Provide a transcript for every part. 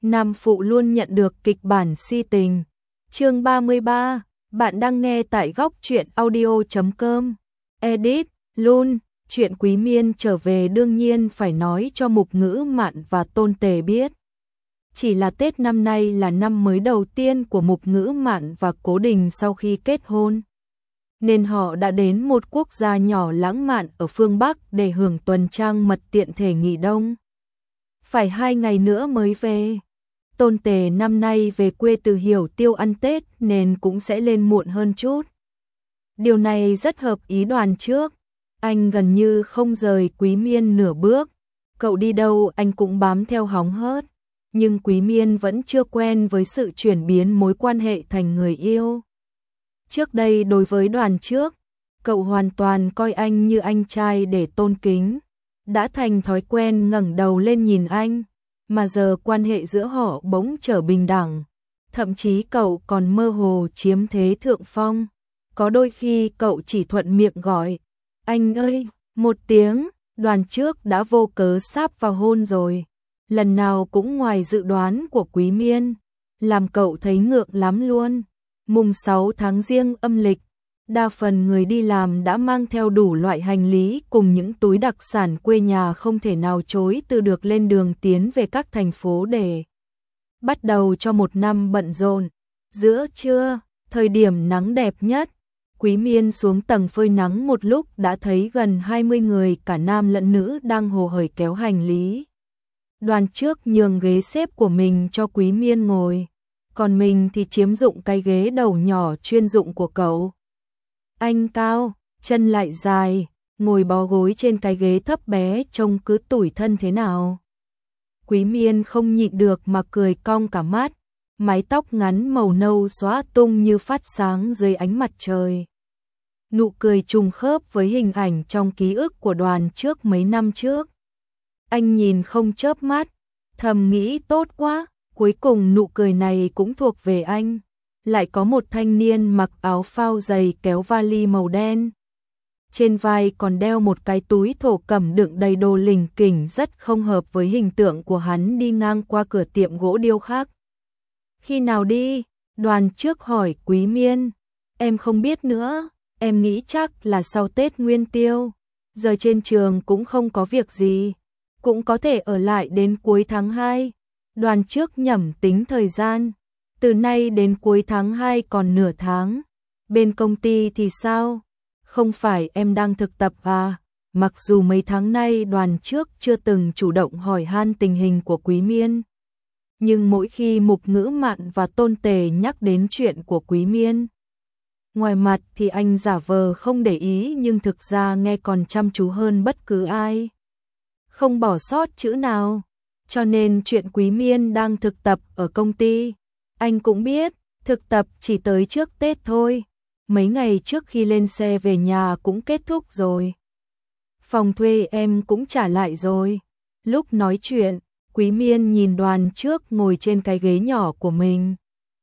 Nam phụ luôn nhận được kịch bản si tình. Chương 33, bạn đang nghe tại góc truyện audio.com. Edit, Lun, chuyện Quý Miên trở về đương nhiên phải nói cho Mục Ngữ Mạn và Tôn Tề biết. Chỉ là Tết năm nay là năm mới đầu tiên của Mục Ngữ Mạn và Cố Đình sau khi kết hôn. Nên họ đã đến một quốc gia nhỏ lãng mạn ở phương Bắc để hưởng tuần trăng mật tiện thể nghỉ đông. Phải 2 ngày nữa mới về. Tôn Tề năm nay về quê từ Hiểu Tiêu ăn Tết nên cũng sẽ lên muộn hơn chút. Điều này rất hợp ý Đoàn trước. Anh gần như không rời Quý Miên nửa bước. Cậu đi đâu anh cũng bám theo hóng hớt. Nhưng Quý Miên vẫn chưa quen với sự chuyển biến mối quan hệ thành người yêu. Trước đây đối với Đoàn trước, cậu hoàn toàn coi anh như anh trai để tôn kính. Đã thành thói quen ngẩng đầu lên nhìn anh. Mà giờ quan hệ giữa họ bỗng trở bình đẳng. Thậm chí cậu còn mơ hồ chiếm thế thượng phong. Có đôi khi cậu chỉ thuận miệng gọi anh ơi, một tiếng. Đoàn trước đã vô cớ sáp vào hôn rồi. Lần nào cũng ngoài dự đoán của Quý Miên. Làm cậu thấy ngượng lắm luôn. Mùng 6 tháng Giêng âm lịch, đa phần người đi làm đã mang theo đủ loại hành lý cùng những túi đặc sản quê nhà không thể nào chối từ được lên đường tiến về các thành phố để bắt đầu cho một năm bận rộn. Giữa trưa, thời điểm nắng đẹp nhất, Quý Miên xuống tầng phơi nắng một lúc đã thấy gần 20 người cả nam lẫn nữ đang hồ hởi kéo hành lý. Đoàn trước nhường ghế xếp của mình cho Quý Miên ngồi, còn mình thì chiếm dụng cái ghế đầu nhỏ chuyên dụng của cậu. Anh cao, chân lại dài, ngồi bó gối trên cái ghế thấp bé trông cứ tủi thân thế nào. Quý Miên không nhịn được mà cười cong cả mắt, mái tóc ngắn màu nâu xõa tung như phát sáng dưới ánh mặt trời. Nụ cười trùng khớp với hình ảnh trong ký ức của Đoàn trước mấy năm trước. Anh nhìn không chớp mắt, thầm nghĩ tốt quá, cuối cùng nụ cười này cũng thuộc về anh. Lại có một thanh niên mặc áo phao dày kéo vali màu đen. Trên vai còn đeo một cái túi thổ cẩm đựng đầy đồ lỉnh kỉnh rất không hợp với hình tượng của hắn đi ngang qua cửa tiệm gỗ điêu khắc. Khi nào đi? Đoàn trước hỏi Quý Miên. Em không biết nữa, em nghĩ chắc là sau Tết Nguyên Tiêu. Giờ trên trường cũng không có việc gì, cũng có thể ở lại đến cuối tháng 2. Đoàn trước nhẩm tính thời gian. Từ nay đến cuối tháng 2 còn nửa tháng. Bên công ty thì sao? Không phải em đang thực tập à? Mặc dù mấy tháng nay Đoàn trước chưa từng chủ động hỏi han tình hình của Quý Miên. Nhưng mỗi khi Mục Ngữ Mạn và Tôn Tề nhắc đến chuyện của Quý Miên, ngoài mặt thì anh giả vờ không để ý nhưng thực ra nghe còn chăm chú hơn bất cứ ai. Không bỏ sót chữ nào. Cho nên chuyện Quý Miên đang thực tập ở công ty, anh cũng biết, thực tập chỉ tới trước Tết thôi. Mấy ngày trước khi lên xe về nhà cũng kết thúc rồi. Phòng thuê em cũng trả lại rồi. Lúc nói chuyện, Quý Miên nhìn Đoàn trước ngồi trên cái ghế nhỏ của mình.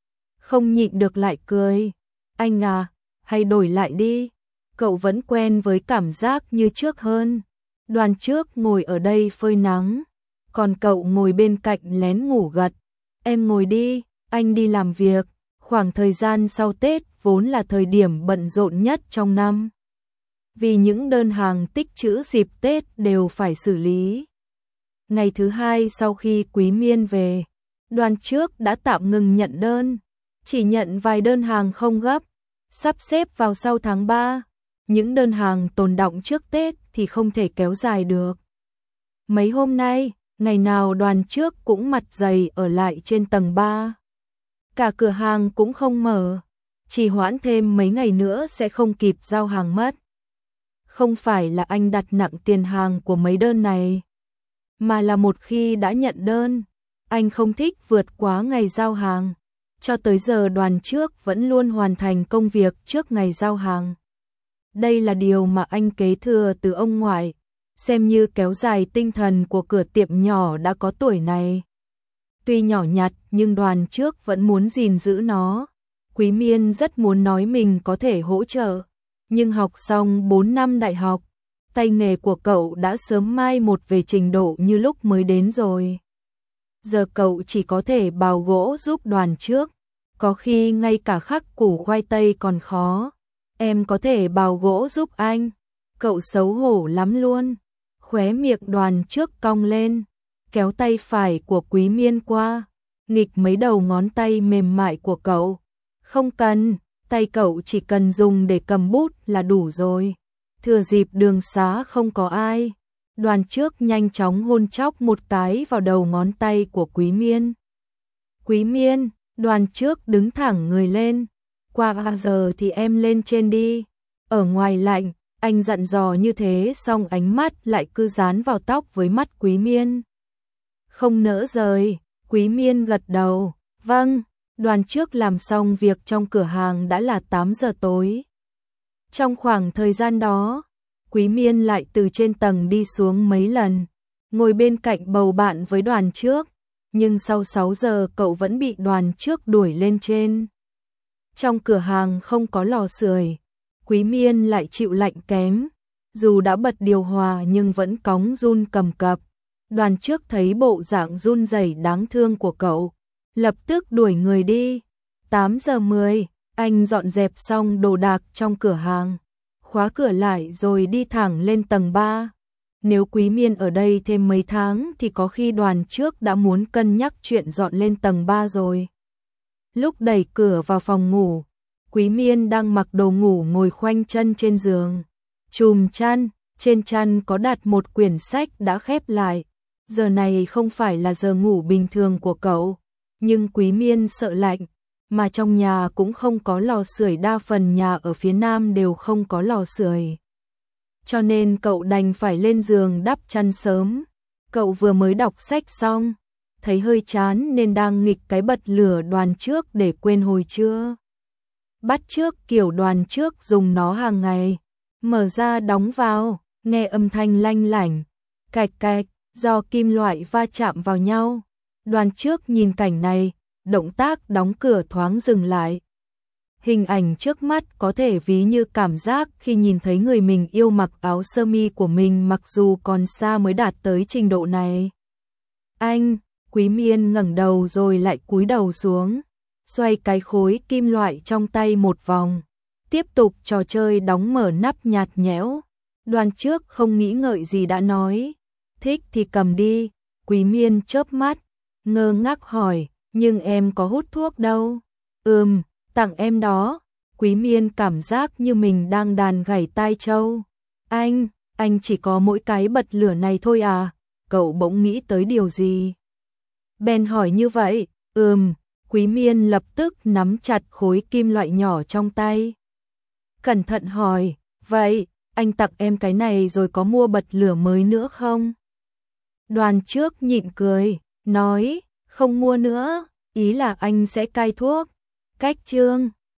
Không nhịn được lại cười. Anh à, hay đổi lại đi. Cậu vẫn quen với cảm giác như trước hơn. Đoàn trước ngồi ở đây phơi nắng, còn cậu ngồi bên cạnh lén ngủ gật. Em ngồi đi, anh đi làm việc. Khoảng thời gian sau Tết vốn là thời điểm bận rộn nhất trong năm. Vì những đơn hàng tích trữ dịp Tết đều phải xử lý. Ngày thứ 2 sau khi Quý Miên về, Đoàn trước đã tạm ngừng nhận đơn. Chỉ nhận vài đơn hàng không gấp, sắp xếp vào sau tháng 3. Những đơn hàng tồn đọng trước Tết thì không thể kéo dài được. Mấy hôm nay, ngày nào Đoàn trước cũng mặt dày ở lại trên tầng 3. Cả cửa hàng cũng không mở, chỉ hoãn thêm mấy ngày nữa sẽ không kịp giao hàng mất. Không phải là anh đặt nặng tiền hàng của mấy đơn này, mà là một khi đã nhận đơn, anh không thích vượt quá ngày giao hàng. Cho tới giờ Đoàn trước vẫn luôn hoàn thành công việc trước ngày giao hàng. Đây là điều mà anh kế thừa từ ông ngoại, xem như kéo dài tinh thần của cửa tiệm nhỏ đã có tuổi này. Tuy nhỏ nhặt nhưng Đoàn trước vẫn muốn gìn giữ nó. Quý Miên rất muốn nói mình có thể hỗ trợ, nhưng học xong 4 năm đại học, tay nghề của cậu đã sớm mai một về trình độ như lúc mới đến rồi. giờ cậu chỉ có thể bào gỗ giúp Đoàn trước, có khi ngay cả khắc củ khoai tây còn khó. Em có thể bào gỗ giúp anh. Cậu xấu hổ lắm luôn. Khóe miệng Đoàn trước cong lên, kéo tay phải của Quý Miên qua, nghịch mấy đầu ngón tay mềm mại của cậu. Không cần, tay cậu chỉ cần dùng để cầm bút là đủ rồi. Thừa dịp đường xá không có ai, Đoàn trước nhanh chóng hôn chóc một cái vào đầu ngón tay của Quý Miên. Quý Miên, Đoàn trước đứng thẳng người lên. Qua giờ thì em lên trên đi. Ở ngoài lạnh, anh dặn dò như thế xong ánh mắt lại cứ dán vào tóc với mắt Quý Miên. Không nỡ rời, Quý Miên gật đầu. Vâng, Đoàn trước làm xong việc trong cửa hàng đã là 8 giờ tối. Trong khoảng thời gian đó, Quý Miên lại từ trên tầng đi xuống mấy lần, ngồi bên cạnh bầu bạn với Đoàn trước, nhưng sau 6 giờ cậu vẫn bị Đoàn trước đuổi lên trên. Trong cửa hàng không có lò sưởi, Quý Miên lại chịu lạnh kém, dù đã bật điều hòa nhưng vẫn cóng run cầm cập. Đoàn trước thấy bộ dạng run rẩy đáng thương của cậu, lập tức đuổi người đi. 8 giờ 10, anh dọn dẹp xong đồ đạc trong cửa hàng, khóa cửa lại rồi đi thẳng lên tầng 3. Nếu Quý Miên ở đây thêm mấy tháng thì có khi Đoàn trước đã muốn cân nhắc chuyện dọn lên tầng 3 rồi. Lúc đẩy cửa vào phòng ngủ, Quý Miên đang mặc đồ ngủ ngồi khoanh chân trên giường, chùm chăn, trên chăn có đặt một quyển sách đã khép lại. Giờ này không phải là giờ ngủ bình thường của cậu, nhưng Quý Miên sợ lạnh, mà trong nhà cũng không có lò sưởi, đa phần nhà ở phía Nam đều không có lò sưởi. Cho nên cậu đành phải lên giường đắp chăn sớm. Cậu vừa mới đọc sách xong, thấy hơi chán nên đang nghịch cái bật lửa Đoàn trước để quên hồi trưa. Bắt trước kiểu Đoàn trước dùng nó hàng ngày, mở ra đóng vào, nghe âm thanh lanh lảnh, cạch cạch, do kim loại va chạm vào nhau. Đoàn trước nhìn cảnh này, động tác đóng cửa thoáng dừng lại. Hình ảnh trước mắt có thể ví như cảm giác khi nhìn thấy người mình yêu mặc áo sơ mi của mình, mặc dù còn xa mới đạt tới trình độ này. Anh, Quý Miên ngẩng đầu rồi lại cúi đầu xuống, xoay cái khối kim loại trong tay một vòng, tiếp tục trò chơi đóng mở nắp nhạt nhẽo. Đoàn trước không nghĩ ngợi gì đã nói, thích thì cầm đi. Quý Miên chớp mắt, ngơ ngác hỏi, nhưng em có hút thuốc đâu. Tặng em đó. Quý Miên cảm giác như mình đang đàn gảy tai trâu. Anh chỉ có mỗi cái bật lửa này thôi à? Cậu bỗng nghĩ tới điều gì? Bèn hỏi như vậy. Quý Miên lập tức nắm chặt khối kim loại nhỏ trong tay. Cẩn thận hỏi, vậy, anh tặng em cái này rồi có mua bật lửa mới nữa không? Đoàn trước nhịn cười, nói, không mua nữa, ý là anh sẽ cai thuốc. Cách chương